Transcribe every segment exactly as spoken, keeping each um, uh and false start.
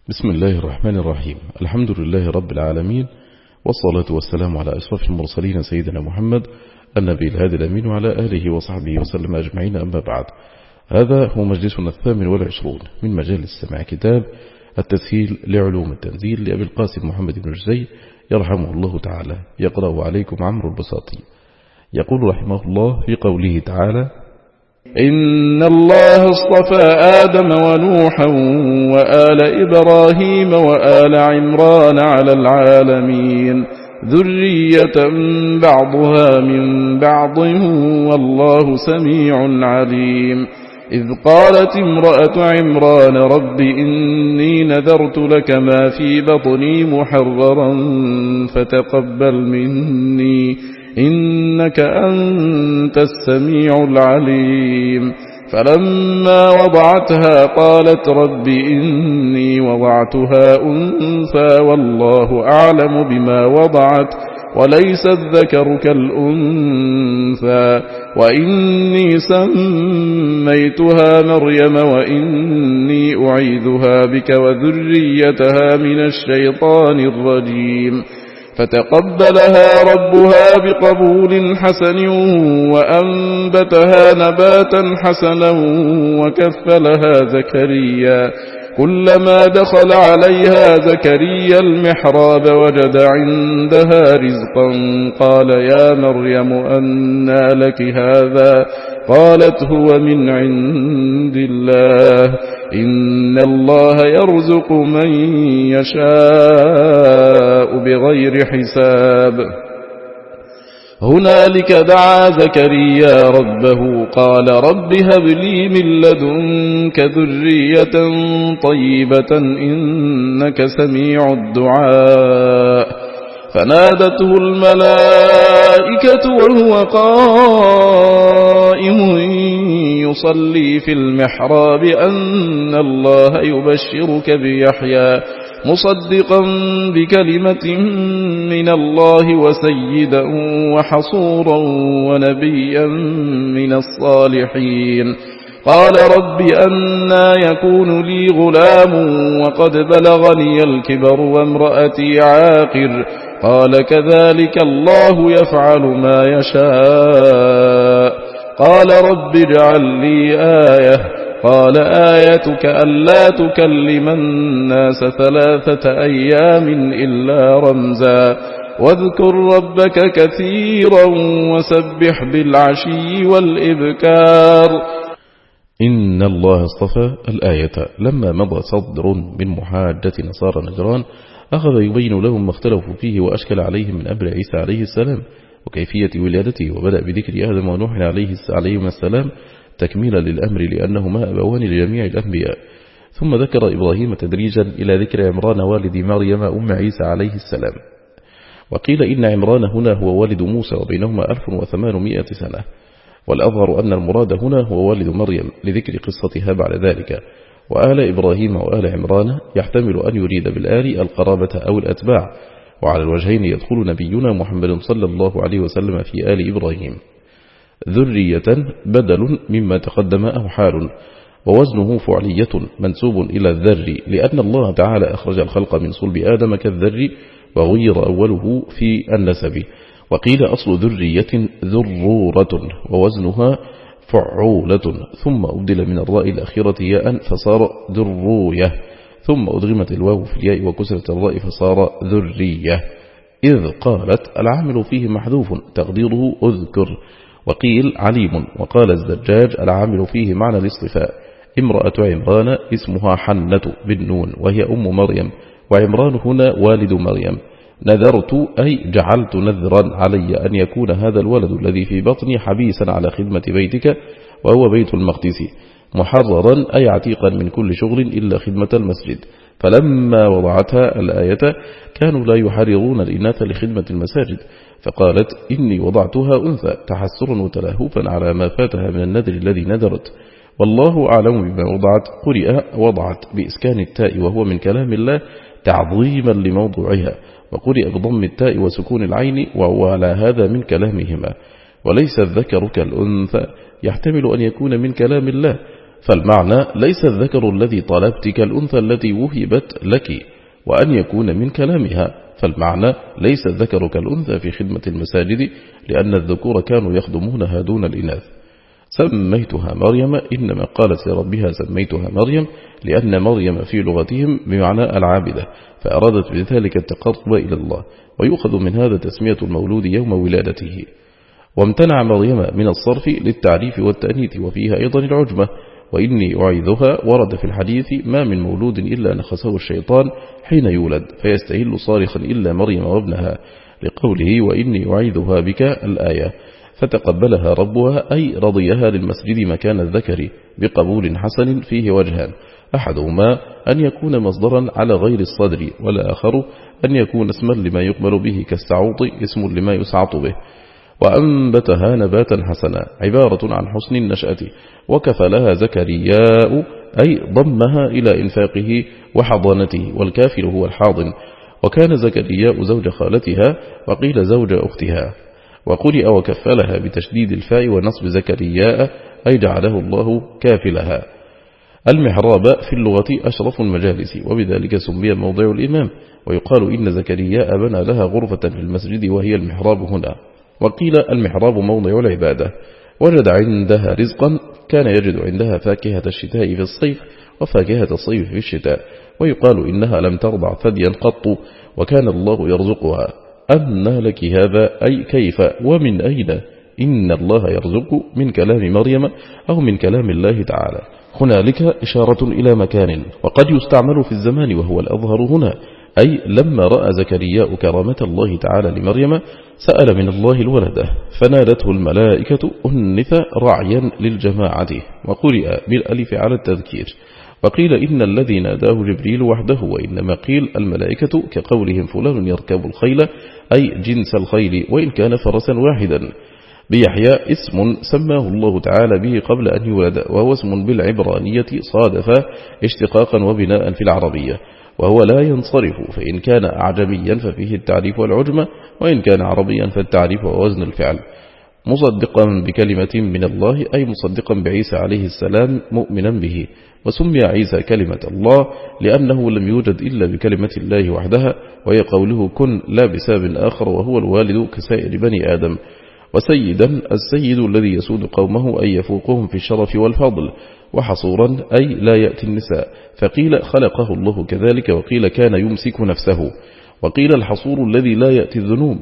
بسم الله الرحمن الرحيم. الحمد لله رب العالمين، والصلاة والسلام على أشرف المرسلين سيدنا محمد النبي الهادي الأمين وعلى آله وصحبه وسلم أجمعين، أما بعد. هذا هو مجلسنا الثامن والعشرون من مجالس سماع كتاب التسهيل لعلوم التنزيل لأبي القاسم محمد بن جزي يرحمه الله تعالى، يقرأ عليكم عمرو البساطي. يقول رحمه الله في قوله تعالى: إن الله اصطفى آدم ونوحا وآل إبراهيم وآل عمران على العالمين ذرية بعضها من بعض والله سميع عليم. إذ قالت امرأة عمران رب إني نذرت لك ما في بطني محررا فتقبل مني إنك أنت السميع العليم. فلما وضعتها قالت رب إني وضعتها أنثى والله أعلم بما وضعت وليس الذكر كالأنثى وإني سميتها مريم وإني أعيذها بك وذريتها من الشيطان الرجيم. فتقبلها ربها بقبول حسن وأنبتها نباتا حسنا وكفلها زكريا. كلما دخل عليها زكريا المحراب وجد عندها رزقا قال يا مريم أنى لك هذا؟ قالت هو من عند الله إن الله يرزق من يشاء بغير حساب. هنالك دعا زكريا ربه قال رب هب لي من لدنك ذرية طيبة إنك سميع الدعاء. فنادته الملائكة وهو قائم يصلي في المحراب أن الله يبشرك بيحيى مصدقا بكلمة من الله وسيدا وحصورا ونبيا من الصالحين. قال رب أنى يكون لي غلام وقد بلغني الكبر وامرأتي عاقر؟ قال كذلك الله يفعل ما يشاء. قال رب اجعل لي آية. قال آيتك ألا تكلم الناس ثلاثة أيام إلا رمزا واذكر ربك كثيرا وسبح بالعشي والإبكار. إن الله اصطفى الآية. لما مضى صدر من محاجة نصارى نجران أخذ يبين لهم ما اختلفوا فيه وأشكل عليهم من أمر عيسى عليه السلام وكيفية ولادته، وبدأ بذكر آدم ونوح عليهما السلام تكميلا للأمر لأنهما أبوان لجميع الأنبياء. ثم ذكر إبراهيم تدريجا إلى ذكر عمران والد مريم أم عيسى عليه السلام. وقيل إن عمران هنا هو والد موسى وبينهما ألف وثمانمائة سنة، والأظهر أن المراد هنا هو والد مريم لذكر قصتها بعد ذلك. وآل إبراهيم وآل عمران يحتمل أن يريد بالآل القرابة أو الأتباع، وعلى الوجهين يدخل نبينا محمد صلى الله عليه وسلم في آل إبراهيم. ذرية بدل مما تقدم أو حال، ووزنه فعلية منسوب إلى الذر لأن الله تعالى أخرج الخلق من صلب آدم كالذر وغير أوله في النسب. وقيل أصل ذرية ذرورة ووزنها فعولة، ثم أبدل من الراء الأخيرة ياء فصار ذروية، ثم أدغمت الواو في الياء وكسرت الراء فصار ذرية. إذ قالت العامل فيه محذوف تقديره أذكر. وقيل عليم. وقال الزجاج العامل فيه معنى الاصطفاء. امرأة عمران اسمها حنة بالنون وهي أم مريم، وعمران هنا والد مريم. نذرت أي جعلت نذرا علي أن يكون هذا الولد الذي في بطني حبيسا على خدمة بيتك وهو بيت المقدس، محررا أي عتيقا من كل شغل إلا خدمة المسجد. فلما وضعتها الآية كانوا لا يحررون الإناث لخدمة المساجد، فقالت إني وضعتها أنثى تحسرا وتلهفا على ما فاتها من النذر الذي نذرت. والله أعلم بما وضعت. قرئ وضعت بإسكان التاء وهو من كلام الله تعظيما لموضوعها، وقرئ بضم التاء وسكون العين وهو على هذا من كلامهما. وليس الذكر كالأنثى يحتمل أن يكون من كلام الله، فالمعنى ليس الذكر الذي طلبت كالأنثى التي وهبت لك، وأن يكون من كلامها. فالمعنى ليس الذكر كالأنثى في خدمة المساجد، لأن الذكور كانوا يخدمونها دون الإناث. سميتها مريم، إنما قالت لربها سميتها مريم، لأن مريم في لغتهم بمعنى العابدة، فأرادت بذلك التقرب إلى الله، ويؤخذ من هذا تسمية المولود يوم ولادته. وامتنع مريم من الصرف للتعريف والتأنيث، وفيها أيضا العجمة. وإني أعيذها ورد في الحديث: ما من مولود إلا نخسه الشيطان حين يولد فيستهل صارخا إلا مريم وابنها، لقوله: وإني أعيذها بك الآية. فتقبلها ربها، أي رضيها للمسجد مكان الذكر بقبول حسن فيه وجهان: أحدهما أن يكون مصدرا على غير الصدر، والآخر أن يكون اسما لما يقبل به كالسعوط اسم لما يسعط به. وأنبتها نباتا حسنا، عبارة عن حسن النشأة. وكفلها زكرياء، أي ضمها إلى إنفاقه وحضانته، والكافل هو الحاضن. وكان زكرياء زوج خالتها، وقيل زوج أختها. وقرئ وكفلها بتشديد الفاء ونصب زكرياء، أي جعله الله كافلها. المحراب في اللغة أشرف المجالس، وبذلك سمي موضع الإمام. ويقال إن زكرياء بنى لها غرفة في المسجد وهي المحراب هنا. وقيل المحراب موضع العبادة. وجد عندها رزقا، كان يجد عندها فاكهة الشتاء في الصيف وفاكهة الصيف في الشتاء. ويقال إنها لم ترضع ثديا قط، وكان الله يرزقها. أنى لك هذا، أي كيف ومن أين؟ إن الله يرزق من كلام مريم أو من كلام الله تعالى. هنالك إشارة إلى مكان، وقد يستعمل في الزمان وهو الأظهر هنا، أي لما رأى زكرياء كرامة الله تعالى لمريم سأل من الله الولد، فنادته الملائكة أنث رعيا للجماعة، وقرئ بالألف على التذكير. وقيل إن الذي ناداه جبريل وحده، وإنما قيل الملائكة كقولهم فلان يركب الخيل، أي جنس الخيل، وإن كان فرسا واحدا. بيحيى اسم سماه الله تعالى به قبل أن يولد، وهو اسم بالعبرانية صادف اشتقاقا وبناء في العربية، وهو لا ينصرف، فإن كان أعجميا ففيه التعريف والعجمة، وإن كان عربيا فالتعريف ووزن الفعل. مصدقا بكلمة من الله، أي مصدقا بعيسى عليه السلام مؤمنا به. وسمي عيسى كلمة الله لأنه لم يوجد إلا بكلمة الله وحدها، وهي قوله كن لا بسبب آخر، وهو الوالد كسائر بني آدم. وسيدا السيد الذي يسود قومه، أي يفوقهم في الشرف والفضل. وحصورا أي لا يأتي النساء، فقيل خلقه الله كذلك، وقيل كان يمسك نفسه. وقيل الحصور الذي لا يأتي الذنوب.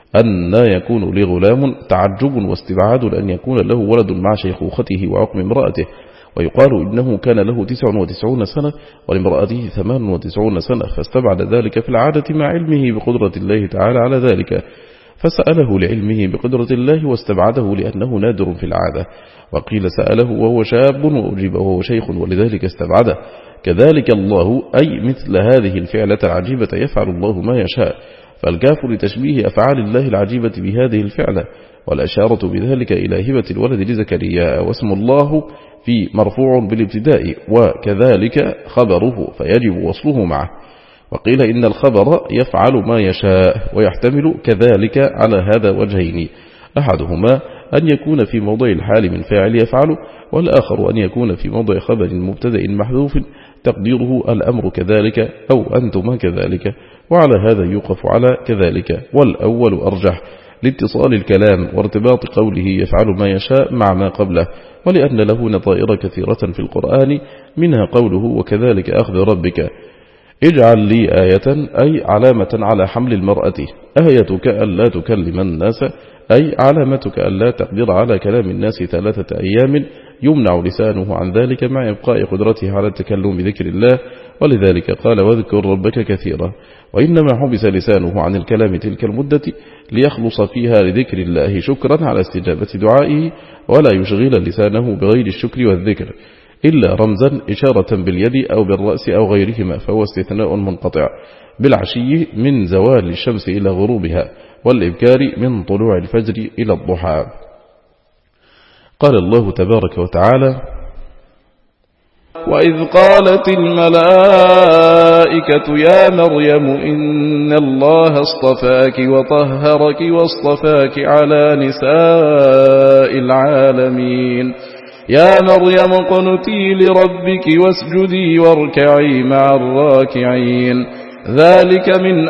أن يكون لغلام تعجب واستبعاد أن يكون له ولد مع شيخوخته وعقم امرأته. ويقال إنه كان له تسع وتسعون سنة ولامرأته ثمان وتسعون سنة، فاستبعد ذلك في العادة مع علمه بقدرة الله تعالى على ذلك، فسأله لعلمه بقدرة الله، واستبعده لأنه نادر في العادة. وقيل سأله وهو شاب وأجيب وهو شيخ، ولذلك استبعده. كذلك الله، أي مثل هذه الفعلة العجيبة يفعل الله ما يشاء، فالكاف لتشبيه أفعال الله العجيبة بهذه الفعلة، والأشارة بذلك إلى هبة الولد لزكريا. واسم الله في مرفوع بالابتداء، وكذلك خبره فيجب وصله معه. وقيل إن الخبر يفعل ما يشاء، ويحتمل كذلك على هذا وجهين: أحدهما أن يكون في موضع الحال من فاعل يفعل، والآخر أن يكون في موضع خبر مبتدأ محذوف تقديره الأمر كذلك أو أنتما كذلك، وعلى هذا يوقف على كذلك، والأول أرجح لاتصال الكلام وارتباط قوله يفعل ما يشاء مع ما قبله، ولأن له نظائر كثيرة في القرآن، منها قوله وكذلك أخذ ربك اجعل لي آية، أي علامة على حمل المرأة. آيتك ألا تكلم الناس، أي علامتك ألا تقدر على كلام الناس ثلاثة أيام، يمنع لسانه عن ذلك مع إبقاء قدرته على التكلم بذكر الله، ولذلك قال واذكر ربك كثيرا. وإنما حبس لسانه عن الكلام تلك المدة ليخلص فيها لذكر الله شكرا على استجابة دعائه، ولا يشغل لسانه بغير الشكر والذكر إلا رمزا إشارة باليد أو بالرأس أو غيرهما، فهو استثناء منقطع، بالعشي من زوال الشمس إلى غروبها، والإبكار من طلوع الفجر إلى الضحى. قال الله تبارك وتعالى: وإذ قالت الملائكة يا مريم إن الله اصطفاك وطهرك واصطفاك على نساء العالمين يا مريم اقنتي لربك واسجدي واركعي مع الراكعين ذلك من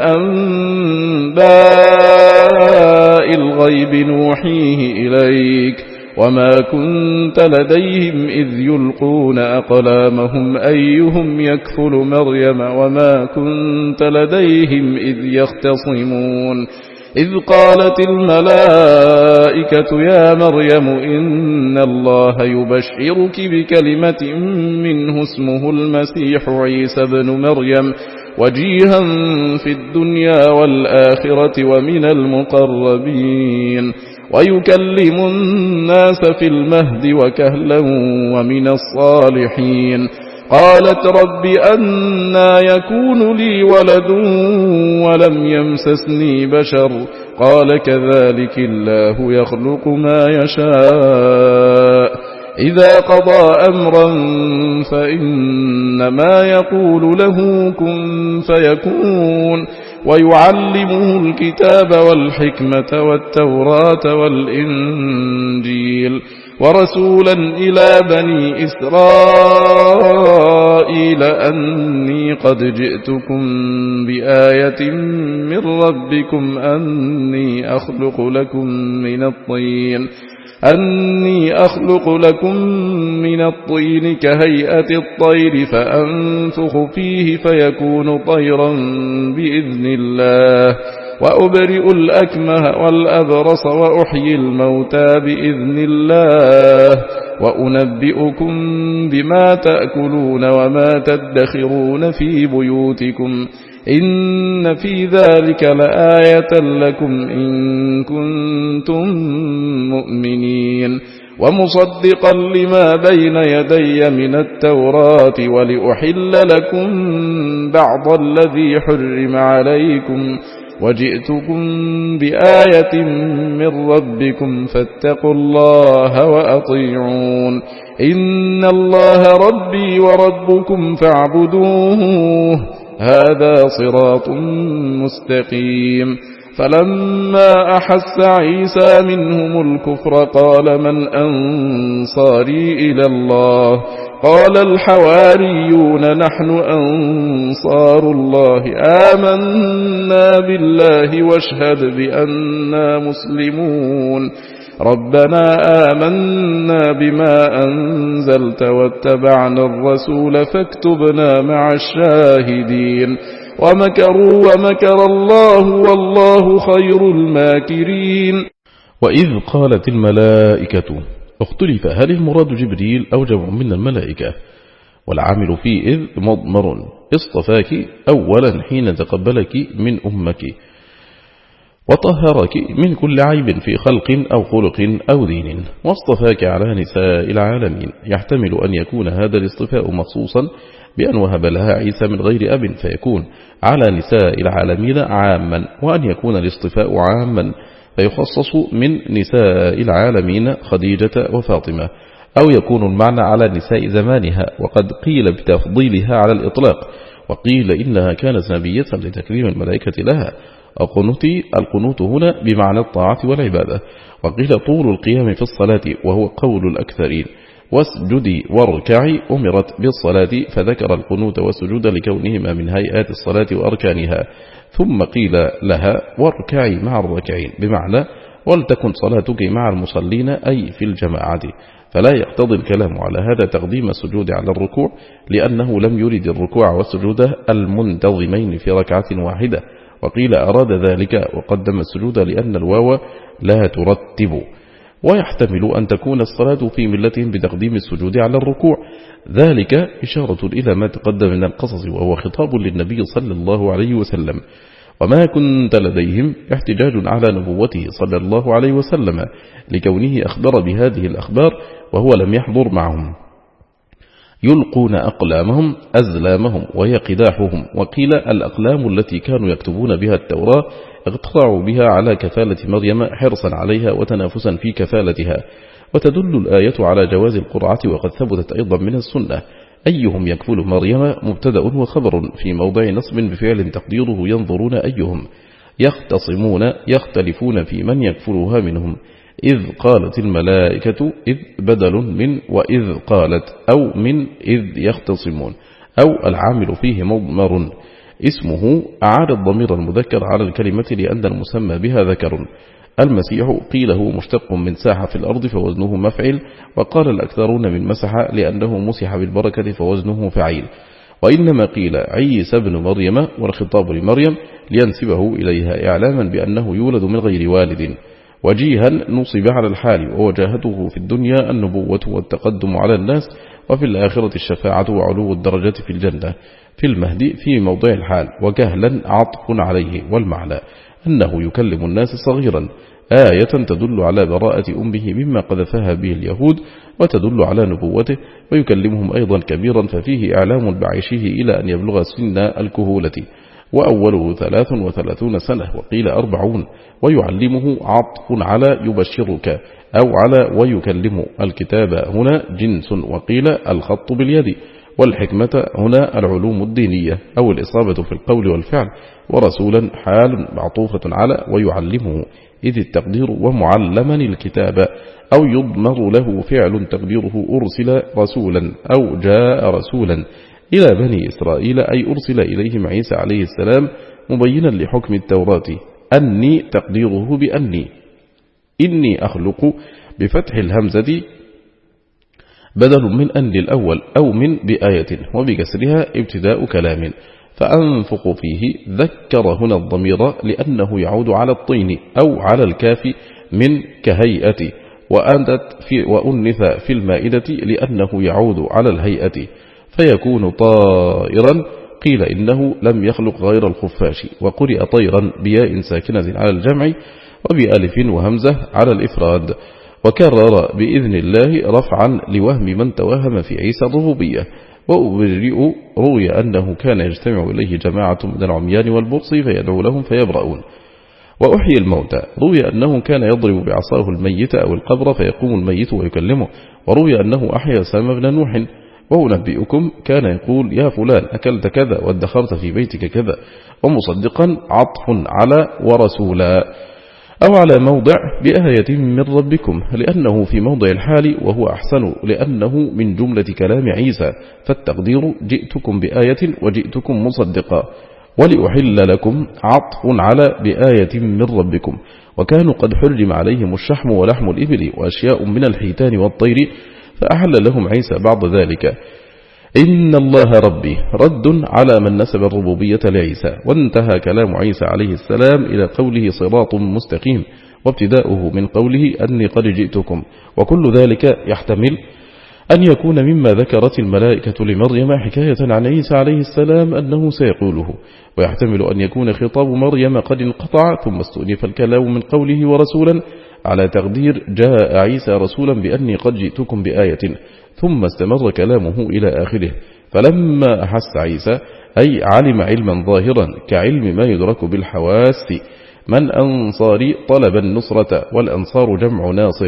أنباء الغيب نوحيه إليك وما كنت لديهم إذ يلقون أقلامهم أيهم يكفل مريم وما كنت لديهم إذ يختصمون إذ قالت الملائكة يا مريم إن الله يبشرك بكلمة منه اسمه المسيح عيسى بن مريم وجيها في الدنيا والآخرة ومن المقربين ويكلم الناس في المهد وكهلا ومن الصالحين قالت رب أنى يكون لي ولد ولم يمسسني بشر قال كذلك الله يخلق ما يشاء إذا قضى أمرا فإنما يقول له كن فيكون ويعلمه الكتاب والحكمة والتوراة والإنجيل ورسولا إلى بني إسرائيل أني قد جئتكم بآية من ربكم أني أخلق لكم من الطين أني أخلق لكم من الطين كهيئة الطير فأنفخ فيه فيكون طيرا بإذن الله وأبرئ الأكمه والأبرص وأحيي الموتى بإذن الله وأنبئكم بما تأكلون وما تدخرون في بيوتكم إن في ذلك لآية لكم إن كنتم مؤمنين ومصدقا لما بين يدي من التوراة ولأحل لكم بعض الذي حرم عليكم وجئتكم بآية من ربكم فاتقوا الله وأطيعون إن الله ربي وربكم فاعبدوه هذا صراط مستقيم فلما أحس عيسى منهم الكفر قال من أنصاري إلى الله قال الحواريون نحن أنصار الله آمنا بالله واشهد بأننا مسلمون ربنا آمنا بما أنزلت واتبعنا الرسول فاكتبنا مع الشاهدين ومكروا ومكر الله والله خير الماكرين. وإذ قالت الملائكة اختلف هل المراد جبريل أو جمع من الملائكة والعامل في إذ مضمر اصطفاك أولا حين تقبلك من أمك وطهرك من كل عيب في خلق أو خلق أو دين واصطفاك على نساء العالمين يحتمل أن يكون هذا الاصطفاء مخصوصا بأن وهب لها عيسى من غير أب فيكون على نساء العالمين عاما وأن يكون الاصطفاء عاما فيخصص من نساء العالمين خديجة وفاطمة أو يكون المعنى على نساء زمانها وقد قيل بتفضيلها على الإطلاق وقيل إنها كانت نبية لتكريم الملائكة لها القنوت القنوت هنا بمعنى الطاعة والعبادة وقيل طول القيام في الصلاة وهو قول الأكثرين واسجدي واركعي أمرت بالصلاة فذكر القنوت والسجود لكونهما من هيئات الصلاة وأركانها ثم قيل لها واركعي مع الراكعين بمعنى ولتكن صلاتك مع المصلين أي في الجماعة فلا يقتضي الكلام على هذا تقديم السجود على الركوع لأنه لم يرد الركوع والسجود المنتظمين في ركعة واحدة وقيل أراد ذلك وقدم السجود لأن الواو لا ترتب ويحتمل أن تكون الصلاة في ملتهم بتقديم السجود على الركوع ذلك إشارة إلى ما تقدم من القصص وهو خطاب للنبي صلى الله عليه وسلم وما كنت لديهم احتجاج على نبوته صلى الله عليه وسلم لكونه أخبر بهذه الأخبار وهو لم يحضر معهم يلقون أقلامهم أزلامهم وهي قداحهم وقيل الأقلام التي كانوا يكتبون بها التوراة اقتطعوا بها على كفالة مريم حرصا عليها وتنافسا في كفالتها وتدل الآية على جواز القرعة وقد ثبتت أيضا من السنة أيهم يكفل مريم مبتدأ وخبر في موضع نصب بفعل تقديره ينظرون أيهم يختصمون يختلفون في من يكفلها منهم إذ قالت الملائكة إذ بدل من وإذ قالت أو من إذ يختصمون أو العامل فيه مضمر اسمه أعاد الضمير المذكر على الكلمة لأن المسمى بها ذكر. المسيح قيل هو مشتق من ساحة في الأرض فوزنه مفعل، وقال الأكثرون من مسح لأنه مسح بالبركة فوزنه فعيل. وإنما قيل عيسى بن مريم والخطاب لمريم لينسبه إليها إعلاما بأنه يولد من غير والد. وجيها نصب على الحال، ووجاهته في الدنيا النبوة والتقدم على الناس، وفي الآخرة الشفاعة وعلو الدرجة في الجنة. في المهدي في موضع الحال، وكهلا عطف عليه، والمعنى أنه يكلم الناس صغيرا، آية تدل على براءة أمه مما قذفها به اليهود وتدل على نبوته، ويكلمهم أيضا كبيرا ففيه إعلام بعيشه إلى أن يبلغ سن الكهولة، وأوله ثلاث وثلاثون سنة وقيل أربعون. ويعلمه عطف على يبشرك أو على ويكلم. الكتاب هنا جنس، وقيل الخط باليد. والحكمة هنا العلوم الدينية أو الإصابة في القول والفعل. ورسولا حال معطوفة على ويعلمه، إذ التقدير ومعلما الكتاب، أو يضمر له فعل تقديره أرسل رسولا أو جاء رسولا إلى بني إسرائيل، أي أرسل إليهم عيسى عليه السلام مبينا لحكم التوراة. أني تقديره بأني، إني أخلق بفتح الهمزة بدل من أن الأول، أو من بآية، وبكسرها ابتداء كلام. فأنفق فيه ذكر هنا الضمير لأنه يعود على الطين أو على الكاف من كهيئة، وأنث في, وأنث في المائدة لأنه يعود على الهيئة فيكون طائرا. قيل إنه لم يخلق غير الخفاش، وقرئ طيرا بياء ساكنة على الجمع وبألف وهمزة على الإفراد. وكرر بإذن الله رفعا لوهم من توهم في عيسى الربوبية. وأبرئ روي أنه كان يجتمع إليه جماعة من العميان والبرص فيدعو لهم فيبرؤون. وأحيي الموتى روي أنه كان يضرب بعصاه الميت أو القبر فيقوم الميت ويكلمه. وروي أنه أحيا سام بن نوح. وأنبئكم كان يقول يا فلان أكلت كذا وادخرت في بيتك كذا، ومصدقا عطف على ورسولا، أو على موضع بآية من ربكم، لأنه في موضع الحال وهو أحسن لأنه من جملة كلام عيسى، فالتقدير جئتكم بآية وجئتكم مصدقا. ولأحل لكم عطف على بآية من ربكم، وكانوا قد حرم عليهم الشحم ولحم الإبل وأشياء من الحيتان والطير، فأحل لهم عيسى بعد ذلك. إن الله ربي رد على من نسب الربوبية لعيسى. وانتهى كلام عيسى عليه السلام إلى قوله صراط مستقيم، وابتداؤه من قوله أني قد جئتكم. وكل ذلك يحتمل أن يكون مما ذكرت الملائكة لمريم حكاية عن عيسى عليه السلام أنه سيقوله، ويحتمل أن يكون خطاب مريم قد انقطع ثم استؤنف الكلام من قوله ورسولا على تقدير جاء عيسى رسولا بأني قد جئتكم بآية، ثم استمر كلامه إلى آخره. فلما أحس عيسى أي علم علما ظاهرا كعلم ما يدرك بالحواس من أنصار طلب النصرة، والأنصار جمع ناصر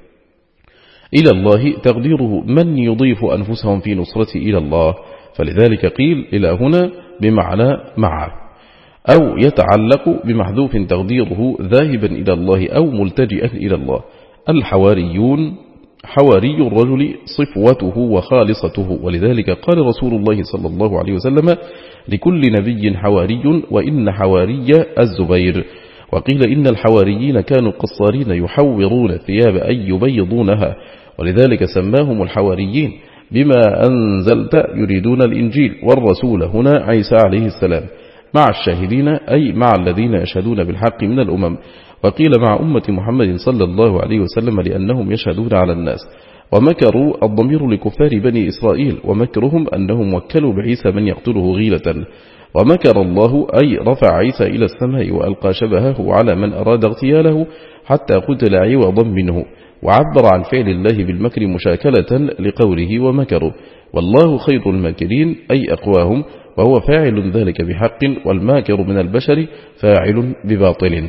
إلى الله، تقديره من يضيف أنفسهم في نصرة إلى الله، فلذلك قيل إلى هنا بمعنى مع، أو يتعلق بمحذوف تقديره ذاهبا إلى الله أو ملتجئا إلى الله. الحواريون حواري الرجل صفوته وخالصته، ولذلك قال رسول الله صلى الله عليه وسلم لكل نبي حواري، وإن حواري الزبير. وقيل إن الحواريين كانوا قصارين يحورون الثياب أي يبيضونها، ولذلك سماهم الحواريين بما أنزلت يريدون الإنجيل، والرسول هنا عيسى عليه السلام، مع الشاهدين أي مع الذين يشهدون بالحق من الأمم. وقيل مع أمة محمد صلى الله عليه وسلم لأنهم يشهدون على الناس. ومكروا الضمير لكفار بني إسرائيل، ومكرهم أنهم وكلوا بعيسى من يقتله غيلة. ومكر الله أي رفع عيسى إلى السماء وألقى شبهه على من أراد اغتياله حتى قتل عوضا منه، وعبر عن فعل الله بالمكر مشاكلة لقوله ومكروا، والله خير الماكرين أي أقواهم، وهو فاعل ذلك بحق، والماكر من البشر فاعل بباطل.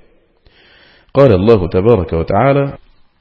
قال الله تبارك وتعالى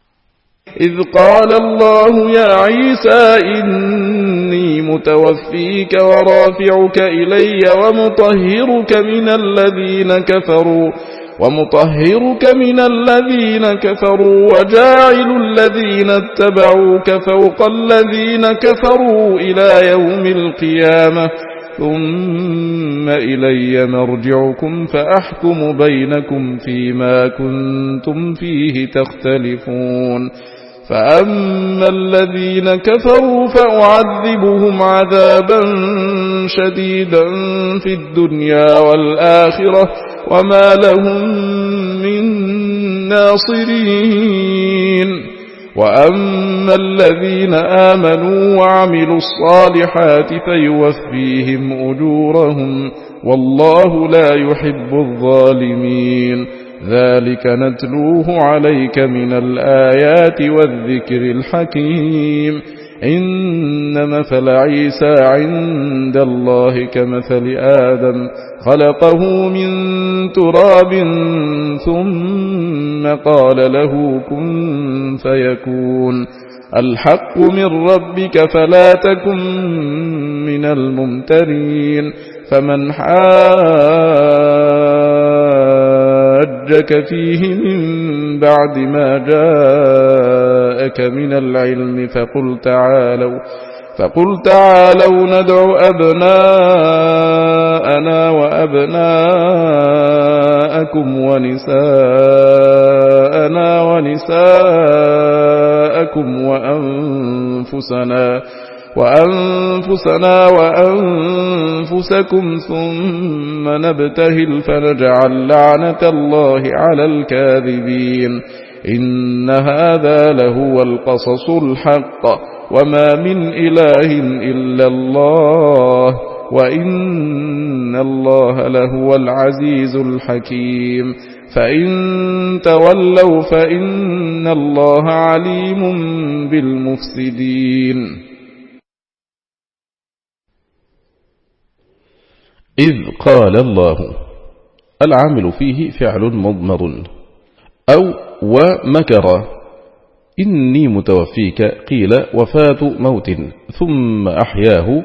إذ قال الله يا عيسى إني متوفيك ورافعك إلي ومطهرك من الذين كفروا ومطهرك من الذين كفروا وجاعل الذين اتبعوك فوق الذين كفروا إلى يوم القيامة ثم إلي مرجعكم فأحكم بينكم فيما كنتم فيه تختلفون فأما الذين كفروا فأعذبهم عذابا شديدا في الدنيا والآخرة وما لهم من ناصرين وأما الذين آمنوا وعملوا الصالحات فيوفيهم أجورهم والله لا يحب الظالمين ذلك نتلوه عليك من الآيات والذكر الحكيم إن مثل عيسى عند الله كمثل آدم خلقه من تراب ثم قال له كن فيكون الحق من ربك فلا تكن من الممترين فمن حاجك فيه من بعد ما جاءك من العلم فقل تعالوا فقل تعالوا ندع أبناءنا وأبناءكم ونساءنا ونساءكم وأنفسنا وأنفسنا وأنفسكم ثم نبتهل فنجعل لعنة الله على الكاذبين إن هذا لهو القصص الحق وما من إله إلا الله وإن الله لهو العزيز الحكيم فإن تولوا فإن الله عليم بالمفسدين إذ قال الله العامل فيه فعل مضمر أو ومكر إني متوفيك قيل وفاة موت ثم أحياه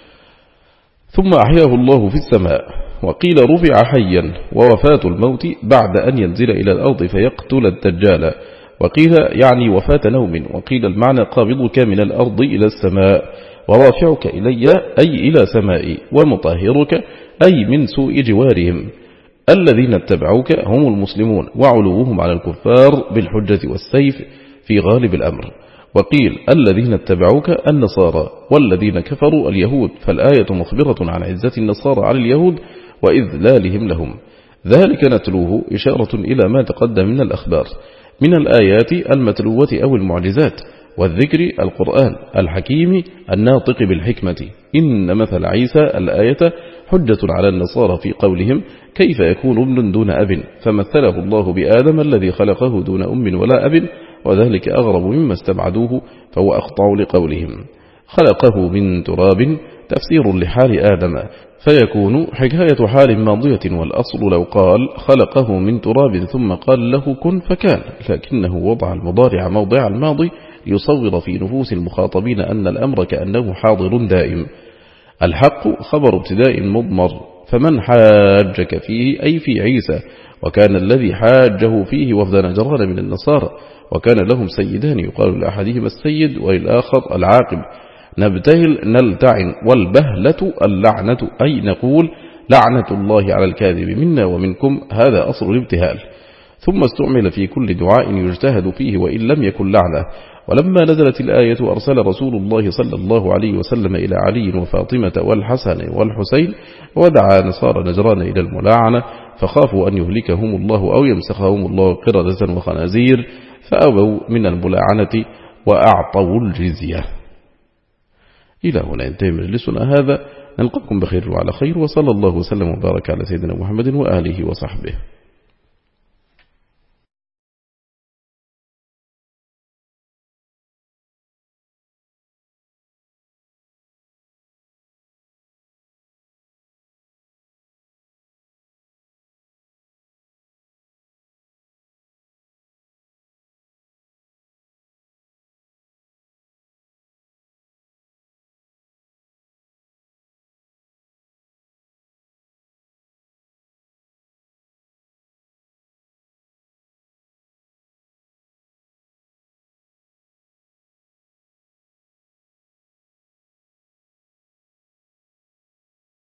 ثم أحياه الله في السماء وقيل رفع حيا ووفاة الموت بعد أن ينزل إلى الأرض فيقتل الدجال وقيل يعني وفاة نوم وقيل المعنى قابضك من الأرض إلى السماء ورافعك إلي أي إلى سمائي ومطهرك أي من سوء جوارهم الذين اتبعوك هم المسلمون وعلوهم على الكفار بالحجة والسيف في غالب الأمر وقيل الذين اتبعوك النصارى والذين كفروا اليهود فالآية مخبرة عن عزة النصارى على اليهود وإذلالهم لهم ذلك نتلوه إشارة إلى ما تقدم من الأخبار من الآيات المتلوة أو المعجزات والذكر القرآن الحكيم الناطق بالحكمة إن مثل عيسى الآية حجة على النصارى في قولهم كيف يكون ابن دون أب فمثله الله بآدم الذي خلقه دون أم ولا أب وذلك أغرب مما استبعدوه فهو أخطأ لقولهم خلقه من تراب تفسير لحال آدم فيكون حكاية حال ماضية والأصل لو قال خلقه من تراب ثم قال له كن فكان لكنه وضع المضارع موضع الماضي ليصور في نفوس المخاطبين أن الأمر كأنه حاضر دائم الحق خبر ابتداء مضمر فمن حاجك فيه أي في عيسى وكان الذي حاجه فيه وفد نجران من النصارى وكان لهم سيدان يقال لأحدهما السيد وللآخر العاقب نبتهل نلتعن والبهلة اللعنة أي نقول لعنة الله على الكاذب منا ومنكم هذا أصل الابتهال ثم استعمل في كل دعاء يجتهد فيه وإن لم يكن لعنة ولما نزلت الآية أرسل رسول الله صلى الله عليه وسلم إلى علي وفاطمة والحسن والحسين ودعا نصارى نجران إلى الملاعنة فخافوا أن يهلكهم الله أو يمسخهم الله قردة وخنازير فأبوا من الملاعنة وأعطوا الجزية. إلى هنا ينتهي مجلسنا هذا نلقاكم بخير وعلى خير وصلى الله وسلم وبارك على سيدنا محمد وآله وصحبه.